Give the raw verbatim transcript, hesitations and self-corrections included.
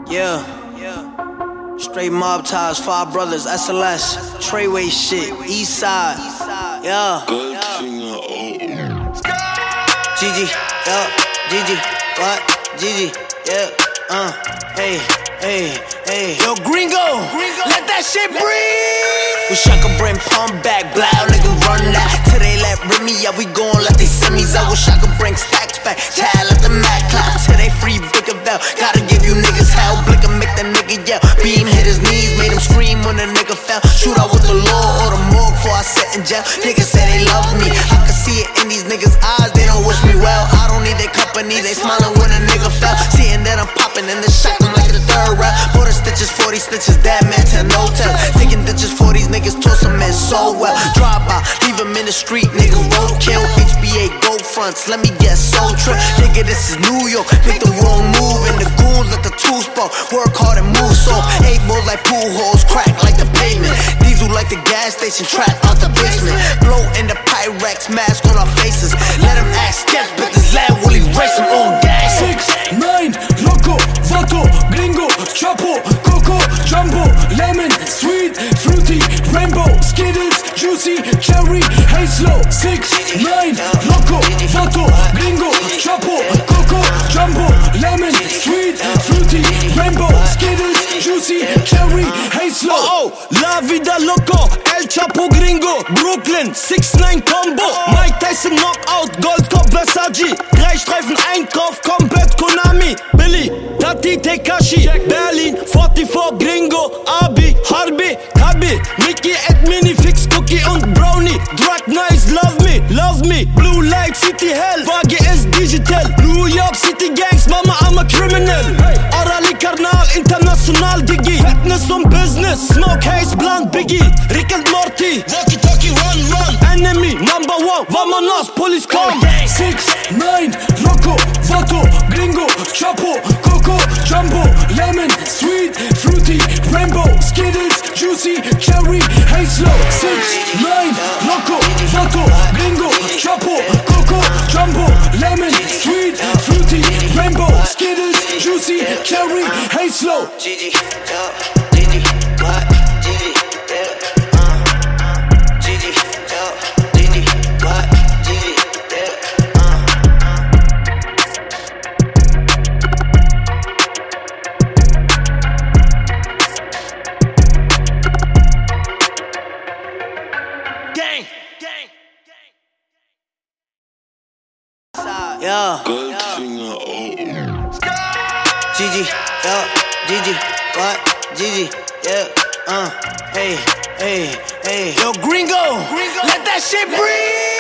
Yeah, straight mob ties, five brothers, S L S, Treyway shit, East Side, yeah. Goldfinger, oh. Gigi, yeah, Gigi, what? Gigi, yeah, uh, hey, hey, hey. Yo, Gringo, let that shit breathe. Wish I could bring pump back, blow, nigga, run that. Till they let rid me out, we gon' let they send me out. Wish I could bring stacks back, child, let the Mac clap. Till they free Bigger Bell, gotta give you niggas hell. Blick and make that nigga yell. Beam hit his knees, made him scream when the nigga fell. Shoot out with the law or the morgue before I sit in jail. Niggas say they love me, I can see it in these niggas' eyes. They don't wish me well, I don't need their company. They smiling when a nigga fell. Seeing that I'm popping in the shot, I'm like the third round. Forty stitches, forty stitches, that man to no tell. Taking ditches for these niggas, toss them in so well. Drive by, leave them in the street, nigga, roadkill. H B A gold fronts, let me get soul trip. Nigga, this is New York, make the wrong move. And the goons let the two spot, work hard and move soft. Eight more like pool holes, crack like the pavement. Diesel like the gas station, track out the basement. Blow in the Pyrex, mask on our faces. Let them act sketch, but this lad will erase them on gas. Six, nine, Loco, Vato, Gringo, Chapo, Coco, Jumbo, Lemon, Sweet, Fruity, Rainbow, Skittles, Juicy, Cherry, Hazel. Six, nine, Loco, Vato, Gringo, Chapo, Coco, Jumbo, Lemon, Sweet, Fruity, Rainbow, Skittles, Juicy, Cherry, Hazel. Oh, oh, la vida loco, El Chapo Gringo, Brooklyn, six nine Combo, Mike Tyson Knockout, Goldcop Versace, drei Streifen Einkauf, Combat Konami, Billy, Tati Tekashi, Berlin, forty-four Gringo, Abi, Harbi, Kabi, Mickey, Ed Mini, Fix, Cookie und Brownie, Drug Nice, Love Me, Love Me, Blue Light City Hell, V G S Digital, New York City Gangs, Mama I'm a criminal, Orally Karnal, International Diggy, Fitness und Business, Smoke Haze, Blunt, Biggie, Rick and Morty, Walkie Talkie, Run Run, Enemy, Number One, Vamonos, Police Come. Six, nine, Loco, Vato, Gringo, Chapo, Coco, Jumbo, Lemon, Sweet, Fruity, Rainbow, Skittles, Juicy, Cherry, Hazel. Six, nine, Loco, Vato, Gringo, Chapo, Coco, Jumbo, Lemon, Sweet, Fruity, Rainbow, Skittles, Juicy, Cherry, Hazel. Gigi, yeah, Gigi, what? Gigi, yeah, uh, Gigi, yeah, Gigi, what? Gigi, yeah, uh, gang, gang, gang. Yeah. Goldfinger, oh. Gigi, yeah, Gigi, what? Gigi, yeah, uh, hey, hey, hey. Yo, Gringo, let that shit breathe.